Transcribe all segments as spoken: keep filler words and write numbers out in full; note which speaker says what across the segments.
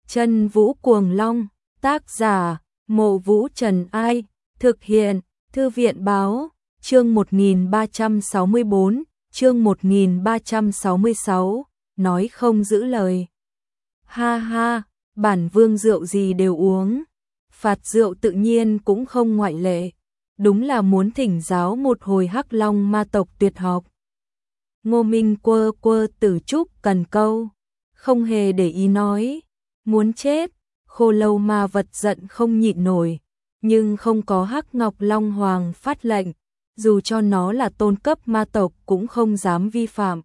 Speaker 1: Chân Vũ Cuồng Long, tác giả, Mộ Vũ Trần Ai, thực hiện, Thư viện Báo, chương một nghìn ba trăm sáu mươi bốn, chương một nghìn ba trăm sáu mươi sáu, nói không giữ lời. Ha ha, bản vương rượu gì đều uống, phạt rượu tự nhiên cũng không ngoại lệ, đúng là muốn thỉnh giáo một hồi Hắc Long ma tộc tuyệt học. Ngô Minh quơ quơ Tử Trúc cần câu, không hề để ý nói, muốn chết, Khô Lâu ma vật giận không nhịn nổi, nhưng không có Hắc Ngọc Long Hoàng phát lệnh, dù cho nó là tôn cấp ma tộc cũng không dám vi phạm.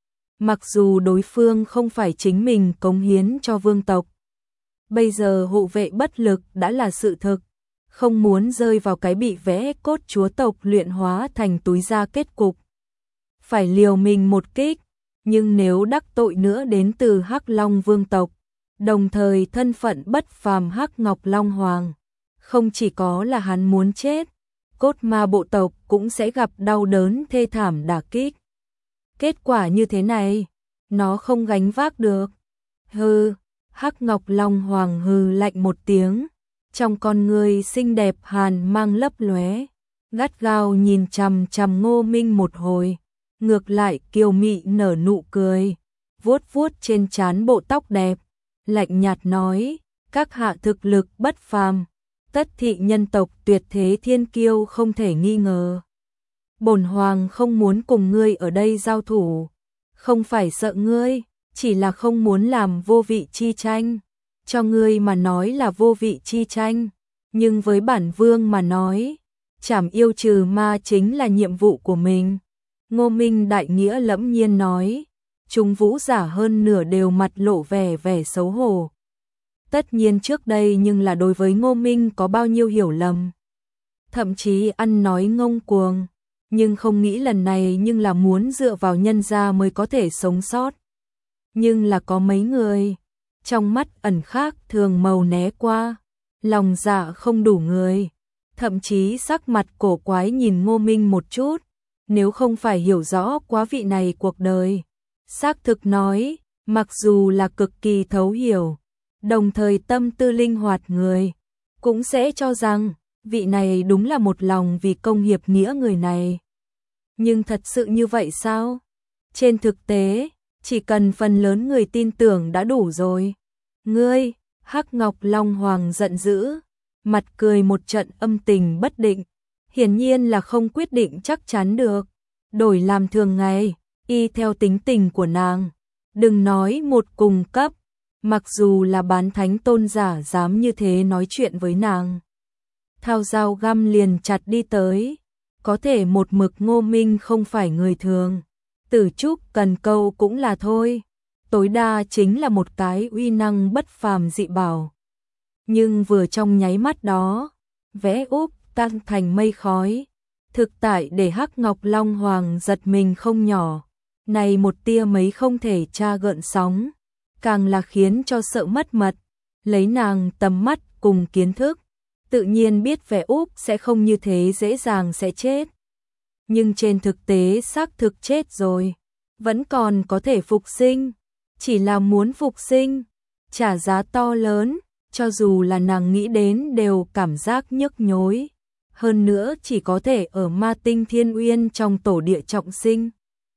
Speaker 1: Mặc dù đối phương không phải chính mình cống hiến cho vương tộc, bây giờ hộ vệ bất lực đã là sự thực, không muốn rơi vào cái bị vẽ cốt chúa tộc luyện hóa thành túi da kết cục. Phải liều mình một kích, nhưng nếu đắc tội nữa đến từ Hắc Long vương tộc, đồng thời thân phận bất phàm Hắc Ngọc Long Hoàng, không chỉ có là hắn muốn chết, cốt ma bộ tộc cũng sẽ gặp đau đớn thê thảm đả kích. Kết quả như thế này, nó không gánh vác được. Hừ, Hắc Ngọc Long Hoàng hừ lạnh một tiếng, trong con người xinh đẹp hàn mang lấp lóe, gắt gao nhìn chằm chằm Ngô Minh một hồi, ngược lại kiều mị nở nụ cười, vuốt vuốt trên trán bộ tóc đẹp, lạnh nhạt nói, các hạ thực lực bất phàm, tất thị nhân tộc tuyệt thế thiên kiêu không thể nghi ngờ. Bổn hoàng không muốn cùng ngươi ở đây giao thủ, không phải sợ ngươi, chỉ là không muốn làm vô vị chi tranh. Cho ngươi mà nói là vô vị chi tranh, nhưng với bản vương mà nói, trảm yêu trừ ma chính là nhiệm vụ của mình. Ngô Minh đại nghĩa lẫm nhiên nói, chúng vũ giả hơn nửa đều mặt lộ vẻ vẻ xấu hổ. Tất nhiên trước đây nhưng là đối với Ngô Minh có bao nhiêu hiểu lầm, thậm chí ăn nói ngông cuồng, nhưng không nghĩ lần này nhưng là muốn dựa vào nhân gia mới có thể sống sót. Nhưng là có mấy người, trong mắt ẩn khác thường màu né qua, lòng dạ không đủ người, thậm chí sắc mặt cổ quái nhìn Ngô Minh một chút, nếu không phải hiểu rõ quá vị này cuộc đời. Xác thực nói, mặc dù là cực kỳ thấu hiểu, đồng thời tâm tư linh hoạt người, cũng sẽ cho rằng, vị này đúng là một lòng vì công hiệp nghĩa người này. Nhưng thật sự như vậy sao? Trên thực tế, chỉ cần phần lớn người tin tưởng đã đủ rồi. Ngươi, Hắc Ngọc Long Hoàng giận dữ, mặt cười một trận âm tình bất định, hiển nhiên là không quyết định chắc chắn được. Đổi làm thường ngày, y theo tính tình của nàng, đừng nói một cùng cấp, mặc dù là bán thánh tôn giả dám như thế nói chuyện với nàng, thao dao găm liền chặt đi tới. Có thể một mực Ngô Minh không phải người thường, Tử Trúc cần câu cũng là thôi, tối đa chính là một cái uy năng bất phàm dị bảo. Nhưng vừa trong nháy mắt đó, vẽ úp tan thành mây khói, thực tại để Hắc Ngọc Long Hoàng giật mình không nhỏ. Này một tia mấy không thể tra gợn sóng, càng là khiến cho sợ mất mật, lấy nàng tầm mắt cùng kiến thức, tự nhiên biết vẽ úp sẽ không như thế dễ dàng sẽ chết. Nhưng trên thực tế xác thực chết rồi, vẫn còn có thể phục sinh, chỉ là muốn phục sinh, trả giá to lớn, cho dù là nàng nghĩ đến đều cảm giác nhức nhối. Hơn nữa chỉ có thể ở Ma Tinh Thiên Uyên trong tổ địa trọng sinh.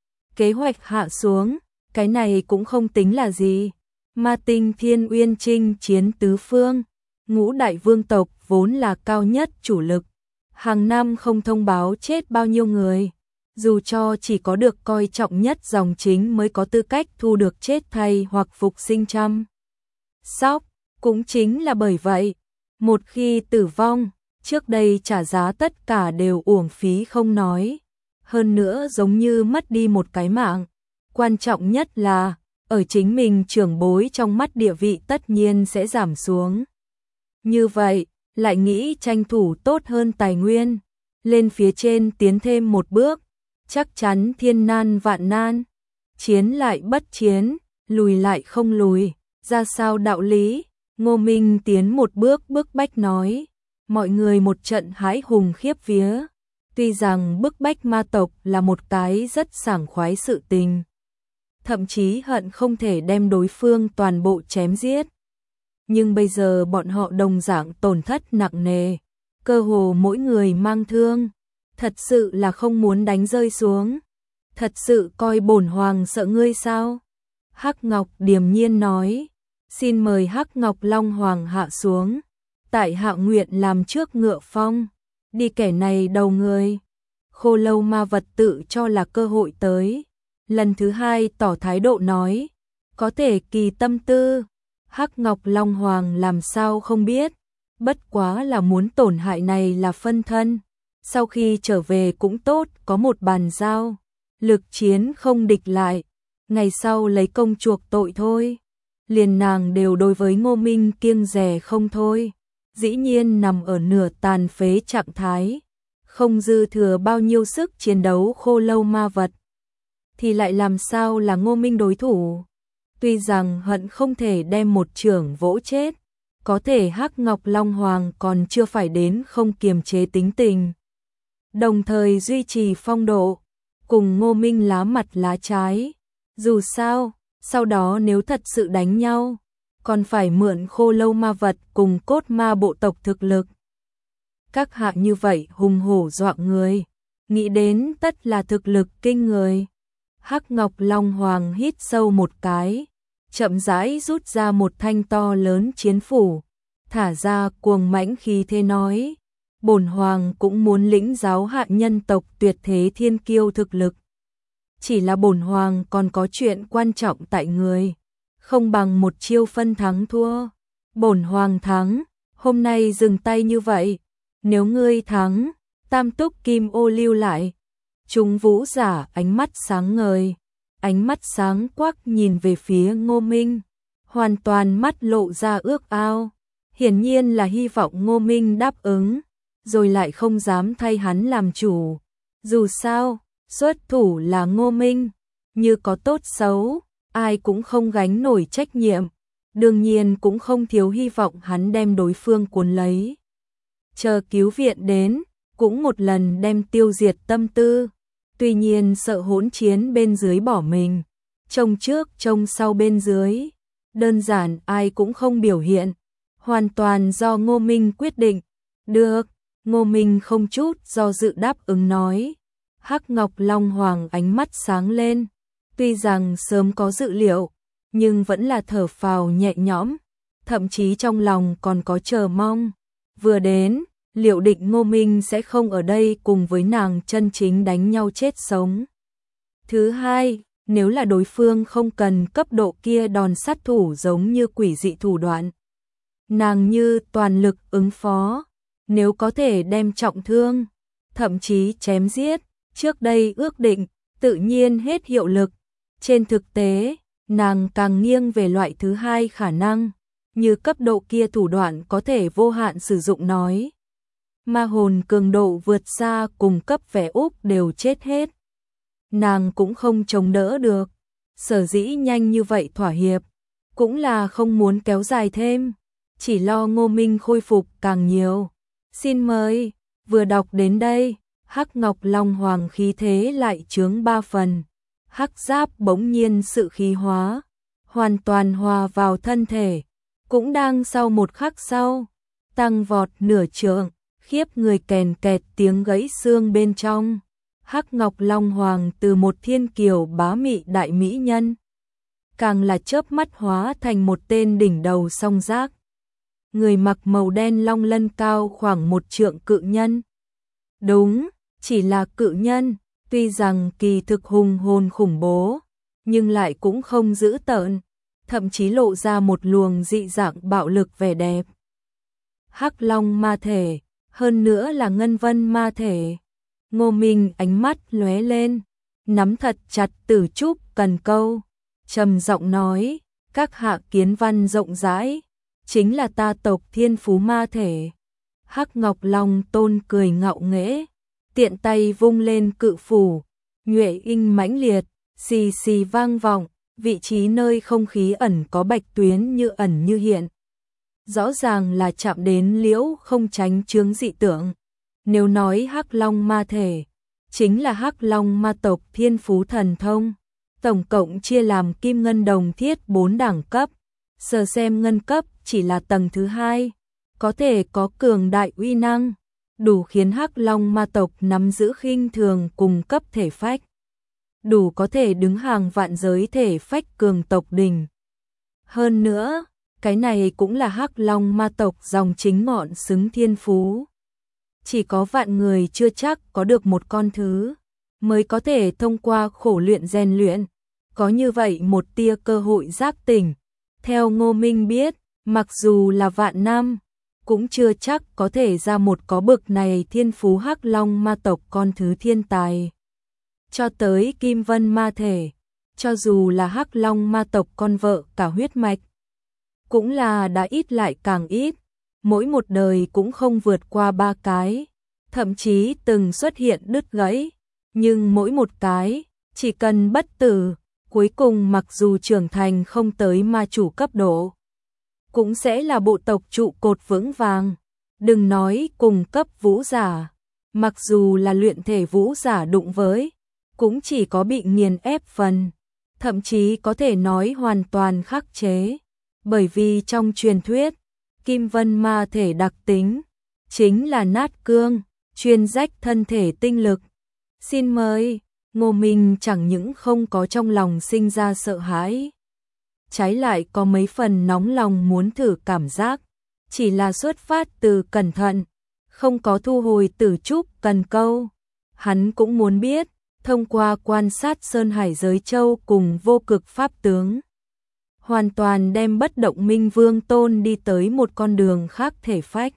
Speaker 1: Kế hoạch hạ xuống, cái này cũng không tính là gì. Ma Tinh Thiên Uyên chinh chiến tứ phương, ngũ đại vương tộc vốn là cao nhất chủ lực, hàng năm không thông báo chết bao nhiêu người, dù cho chỉ có được coi trọng nhất dòng chính mới có tư cách thu được chết thay hoặc phục sinh chăm sóc. Cũng chính là bởi vậy, một khi tử vong, trước đây trả giá tất cả đều uổng phí không nói, hơn nữa giống như mất đi một cái mạng. Quan trọng nhất là, ở chính mình trưởng bối trong mắt địa vị tất nhiên sẽ giảm xuống. Như vậy, lại nghĩ tranh thủ tốt hơn tài nguyên, lên phía trên tiến thêm một bước, chắc chắn thiên nan vạn nan, chiến lại bất chiến, lùi lại không lùi, ra sao đạo lý. Ngô Minh tiến một bước bức bách nói, mọi người một trận hãi hùng khiếp vía. Tuy rằng bức bách ma tộc là một cái rất sảng khoái sự tình, thậm chí hận không thể đem đối phương toàn bộ chém giết. nhưng bây giờ bọn họ đồng dạng tổn thất nặng nề, cơ hồ mỗi người mang thương, thật sự là không muốn đánh rơi xuống. Thật sự coi bổn hoàng sợ ngươi sao? Hắc Ngọc điềm nhiên nói, xin mời Hắc Ngọc Long Hoàng hạ xuống, tại hạ nguyện làm trước ngựa phong, đi kẻ này đầu người. Khô Lâu ma vật tự cho là cơ hội tới, lần thứ hai tỏ thái độ nói, có thể kỳ tâm tư. Hắc Ngọc Long Hoàng làm sao không biết, bất quá là muốn tổn hại này là phân thân, sau khi trở về cũng tốt, có một bàn giao, lực chiến không địch lại, ngày sau lấy công chuộc tội thôi. Liền nàng đều đối với Ngô Minh kiêng dè không thôi, dĩ nhiên nằm ở nửa tàn phế trạng thái, không dư thừa bao nhiêu sức chiến đấu. Khô Lâu ma vật thì lại làm sao là Ngô Minh đối thủ. Tuy rằng hận không thể đem một chưởng vỗ chết, có thể Hắc Ngọc Long Hoàng còn chưa phải đến không kiềm chế tính tình, đồng thời duy trì phong độ, cùng Ngô Minh lá mặt lá trái. Dù sao, sau đó nếu thật sự đánh nhau, còn phải mượn Khô Lâu ma vật cùng cốt ma bộ tộc thực lực. Các hạ như vậy hùng hổ dọa người, nghĩ đến tất là thực lực kinh người. Hắc Ngọc Long Hoàng hít sâu một cái, chậm rãi rút ra một thanh to lớn chiến phủ, thả ra cuồng mãnh khí thế nói, bổn hoàng cũng muốn lĩnh giáo hạ nhân tộc tuyệt thế thiên kiêu thực lực. Chỉ là bổn hoàng còn có chuyện quan trọng tại người, không bằng một chiêu phân thắng thua. Bổn hoàng thắng, hôm nay dừng tay như vậy, nếu ngươi thắng, tam túc kim ô lưu lại. Chúng vũ giả ánh mắt sáng ngời, ánh mắt sáng quắc nhìn về phía Ngô Minh, hoàn toàn mắt lộ ra ước ao, hiển nhiên là hy vọng Ngô Minh đáp ứng, rồi lại không dám thay hắn làm chủ. Dù sao, xuất thủ là Ngô Minh, như có tốt xấu, ai cũng không gánh nổi trách nhiệm, đương nhiên cũng không thiếu hy vọng hắn đem đối phương cuốn lấy. Chờ cứu viện đến, cũng một lần đem tiêu diệt tâm tư. Tuy nhiên sợ hỗn chiến bên dưới bỏ mình, trông trước trông sau bên dưới, đơn giản ai cũng không biểu hiện, hoàn toàn do Ngô Minh quyết định. Được, Ngô Minh không chút do dự đáp ứng nói. Hắc Ngọc Long Hoàng ánh mắt sáng lên, tuy rằng sớm có dự liệu, nhưng vẫn là thở phào nhẹ nhõm, thậm chí trong lòng còn có chờ mong. Vừa đến, liệu định Ngô Minh sẽ không ở đây cùng với nàng chân chính đánh nhau chết sống. Thứ hai, nếu là đối phương không cần cấp độ kia đòn sát thủ giống như quỷ dị thủ đoạn, nàng như toàn lực ứng phó, nếu có thể đem trọng thương, thậm chí chém giết, trước đây ước định, tự nhiên hết hiệu lực. Trên thực tế, nàng càng nghiêng về loại thứ hai khả năng, như cấp độ kia thủ đoạn có thể vô hạn sử dụng nói. Ma hồn cường độ vượt xa cùng cấp vẻ úp đều chết hết. Nàng cũng không chống đỡ được, sở dĩ nhanh như vậy thỏa hiệp, cũng là không muốn kéo dài thêm, chỉ lo Ngô Minh khôi phục càng nhiều. Xin mời, vừa đọc đến đây, Hắc Ngọc Long Hoàng khí thế lại chướng ba phần, hắc giáp bỗng nhiên sự khí hóa, hoàn toàn hòa vào thân thể, cũng đang sau một khắc sau, tăng vọt nửa trượng, khiếp người kèn kẹt tiếng gãy xương bên trong. Hắc Ngọc Long Hoàng từ một thiên kiều bá mị đại mỹ nhân, càng là chớp mắt hóa thành một tên đỉnh đầu song giác. Người mặc màu đen long lân cao khoảng một trượng cự nhân. Đúng, chỉ là cự nhân, tuy rằng kỳ thực hùng hồn khủng bố, nhưng lại cũng không dữ tợn, thậm chí lộ ra một luồng dị dạng bạo lực vẻ đẹp. Hắc Long ma thể, hơn nữa là ngân vân ma thể. Ngô Minh ánh mắt lóe lên, nắm thật chặt Tử Trúc cần câu, trầm giọng nói, các hạ kiến văn rộng rãi, chính là ta tộc thiên phú ma thể. Hắc Ngọc Long Tôn cười ngạo nghễ, tiện tay vung lên cự phủ, nhuệ inh mãnh liệt, xì xì vang vọng, vị trí nơi không khí ẩn có bạch tuyến như ẩn như hiện. Rõ ràng là chạm đến liễu không tránh chướng dị tưởng. Nếu nói Hắc Long ma thể, chính là Hắc Long ma tộc thiên phú thần thông, tổng cộng chia làm kim ngân đồng thiết bốn đẳng cấp, sờ xem ngân cấp chỉ là tầng thứ hai, có thể có cường đại uy năng, đủ khiến Hắc Long ma tộc nắm giữ khinh thường cùng cấp thể phách, đủ có thể đứng hàng vạn giới thể phách cường tộc đỉnh. Hơn nữa, cái này cũng là Hắc Long ma tộc dòng chính ngọn xứng thiên phú. Chỉ có vạn người chưa chắc có được một con thứ, mới có thể thông qua khổ luyện rèn luyện, có như vậy một tia cơ hội giác tỉnh. Theo Ngô Minh biết, mặc dù là vạn năm, cũng chưa chắc có thể ra một có bực này thiên phú Hắc Long ma tộc con thứ thiên tài. Cho tới Kim Vân ma thể, cho dù là Hắc Long ma tộc con vợ cả huyết mạch, cũng là đã ít lại càng ít, mỗi một đời cũng không vượt qua ba cái, thậm chí từng xuất hiện đứt gãy, nhưng mỗi một cái, chỉ cần bất tử, cuối cùng mặc dù trưởng thành không tới ma chủ cấp độ, cũng sẽ là bộ tộc trụ cột vững vàng. Đừng nói cùng cấp vũ giả, mặc dù là luyện thể vũ giả đụng với, cũng chỉ có bị nghiền ép phần, thậm chí có thể nói hoàn toàn khắc chế. Bởi vì trong truyền thuyết, Kim Vân ma thể đặc tính chính là nát cương, chuyên rách thân thể tinh lực. Xin mời, Ngô Minh chẳng những không có trong lòng sinh ra sợ hãi, trái lại có mấy phần nóng lòng muốn thử cảm giác, chỉ là xuất phát từ cẩn thận, không có thu hồi tử trúc cần câu. Hắn cũng muốn biết, thông qua quan sát Sơn Hải giới châu cùng vô cực pháp tướng, hoàn toàn đem bất động minh vương tôn đi tới một con đường khác thể phách.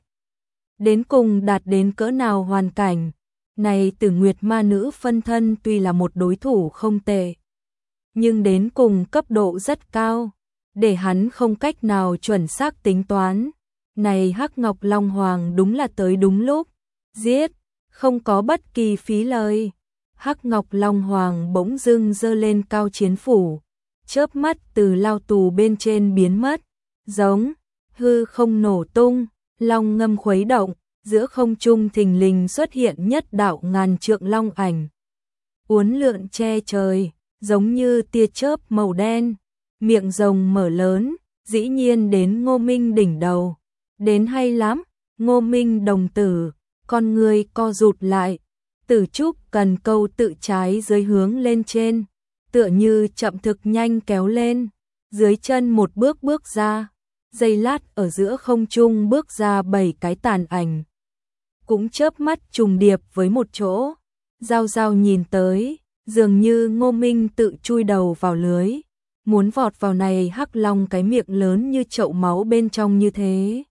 Speaker 1: Đến cùng đạt đến cỡ nào hoàn cảnh, này Tử Nguyệt ma nữ phân thân tuy là một đối thủ không tệ, nhưng đến cùng cấp độ rất cao, để hắn không cách nào chuẩn xác tính toán. Này Hắc Ngọc Long Hoàng đúng là tới đúng lúc, giết, không có bất kỳ phí lời. Hắc Ngọc Long Hoàng bỗng dưng giơ lên cao chiến phủ, chớp mắt từ lao tù bên trên biến mất, giống hư không nổ tung, long ngâm khuấy động, giữa không trung thình lình xuất hiện nhất đạo ngàn trượng long ảnh, uốn lượn che trời, giống như tia chớp màu đen, miệng rồng mở lớn, dĩ nhiên đến Ngô Minh đỉnh đầu. Đến hay lắm, Ngô Minh đồng tử, con người co rụt lại, tử trúc cần câu tự trái dưới hướng lên trên, tựa như chậm thực nhanh kéo lên, dưới chân một bước bước ra, giây lát ở giữa không trung bước ra bảy cái tàn ảnh, cũng chớp mắt trùng điệp với một chỗ. Giao Giao nhìn tới, dường như Ngô Minh tự chui đầu vào lưới, muốn vọt vào này Hắc Long cái miệng lớn như chậu máu bên trong như thế.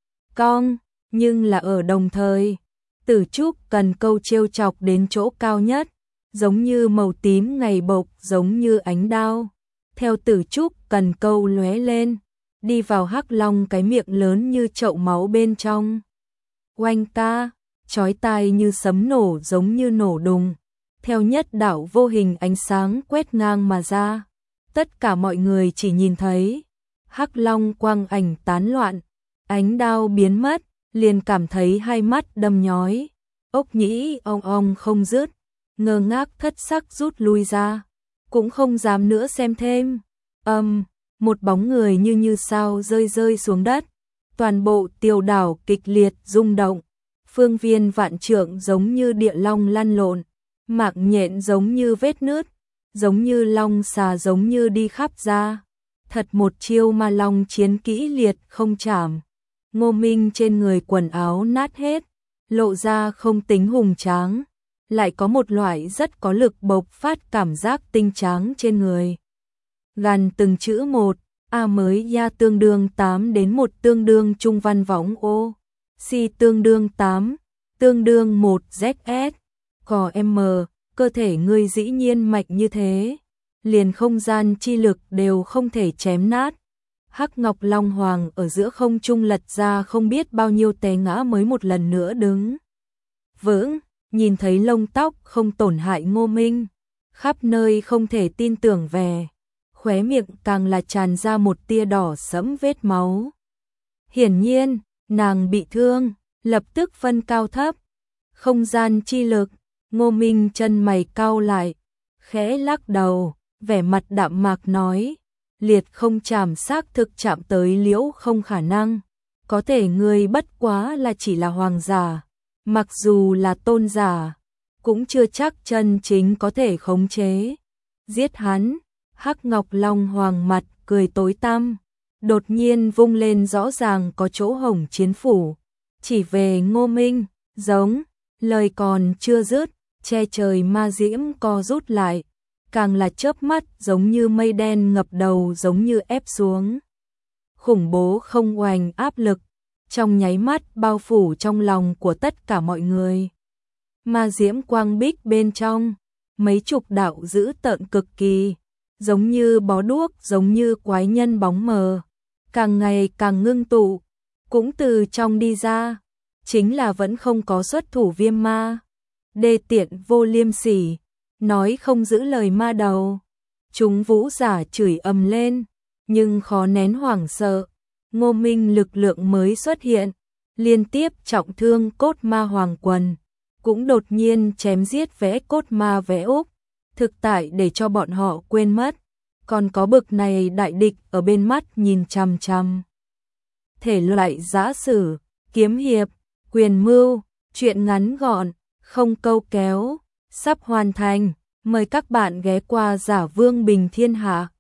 Speaker 1: Cong, nhưng là ở đồng thời, tử trúc cần câu trêu chọc đến chỗ cao nhất, giống như màu tím ngày bộc, giống như ánh đao. Theo tử trúc cần câu lóe lên, đi vào Hắc Long cái miệng lớn như chậu máu bên trong. Oanh ta, chói tai như sấm nổ, giống như nổ đùng. Theo nhất đạo vô hình ánh sáng quét ngang mà ra, tất cả mọi người chỉ nhìn thấy Hắc Long quang ảnh tán loạn, ánh đao biến mất, liền cảm thấy hai mắt đâm nhói, ốc nhĩ ong ong không dứt, ngơ ngác thất sắc rút lui ra, cũng không dám nữa xem thêm. Âm, um, một bóng người như như sao rơi rơi xuống đất, toàn bộ tiểu đảo kịch liệt rung động, phương viên vạn trượng giống như địa long lăn lộn, mạng nhện giống như vết nứt, giống như long xà giống như đi khắp ra. Thật một chiêu ma long chiến kỹ liệt không chạm. Ngô Minh trên người quần áo nát hết, lộ ra không tính hùng tráng, lại có một loại rất có lực bộc phát cảm giác tinh tráng trên người. Gần từng chữ một, A mới ya tương đương tám đến một tương đương trung văn võng ô, si tương đương tám, tương đương một Z S, cò M, cơ thể ngươi dĩ nhiên mạnh như thế, liền không gian chi lực đều không thể chém nát. Hắc Ngọc Long Hoàng ở giữa không trung lật ra không biết bao nhiêu té ngã mới một lần nữa đứng vững, nhìn thấy lông tóc không tổn hại Ngô Minh, khắp nơi không thể tin tưởng về, khóe miệng càng là tràn ra một tia đỏ sẫm vết máu. Hiển nhiên, nàng bị thương, lập tức phân cao thấp. Không gian chi lực, Ngô Minh chân mày cau lại, khẽ lắc đầu, vẻ mặt đạm mạc nói, liệt không chạm xác thực chạm tới liễu không khả năng, có thể ngươi bất quá là chỉ là hoàng giả, mặc dù là tôn giả, cũng chưa chắc chân chính có thể khống chế. Giết hắn, Hắc Ngọc Long Hoàng mặt cười tối tăm, đột nhiên vung lên rõ ràng có chỗ hổng chiến phủ, chỉ về Ngô Minh, giống, lời còn chưa dứt, che trời ma diễm co rút lại, càng là chớp mắt giống như mây đen ngập đầu giống như ép xuống. Khủng bố không oanh áp lực, trong nháy mắt bao phủ trong lòng của tất cả mọi người. Ma diễm quang bích bên trong, mấy chục đạo dữ tợn cực kỳ, giống như bó đuốc, giống như quái nhân bóng mờ, càng ngày càng ngưng tụ, cũng từ trong đi ra, chính là vẫn không có xuất thủ Viêm Ma. Đê tiện vô liêm sỉ, nói không giữ lời ma đầu. Chúng vũ giả chửi ầm lên, nhưng khó nén hoảng sợ. Ngô Minh lực lượng mới xuất hiện, liên tiếp trọng thương cốt ma hoàng quần, cũng đột nhiên chém giết vẽ cốt ma vẽ úc, thực tại để cho bọn họ quên mất, còn có bực này đại địch ở bên mắt nhìn chằm chằm. Thể loại giã sử, kiếm hiệp, quyền mưu, truyện ngắn gọn, không câu kéo, sắp hoàn thành, mời các bạn ghé qua Giả Vương Bình Thiên Hạ.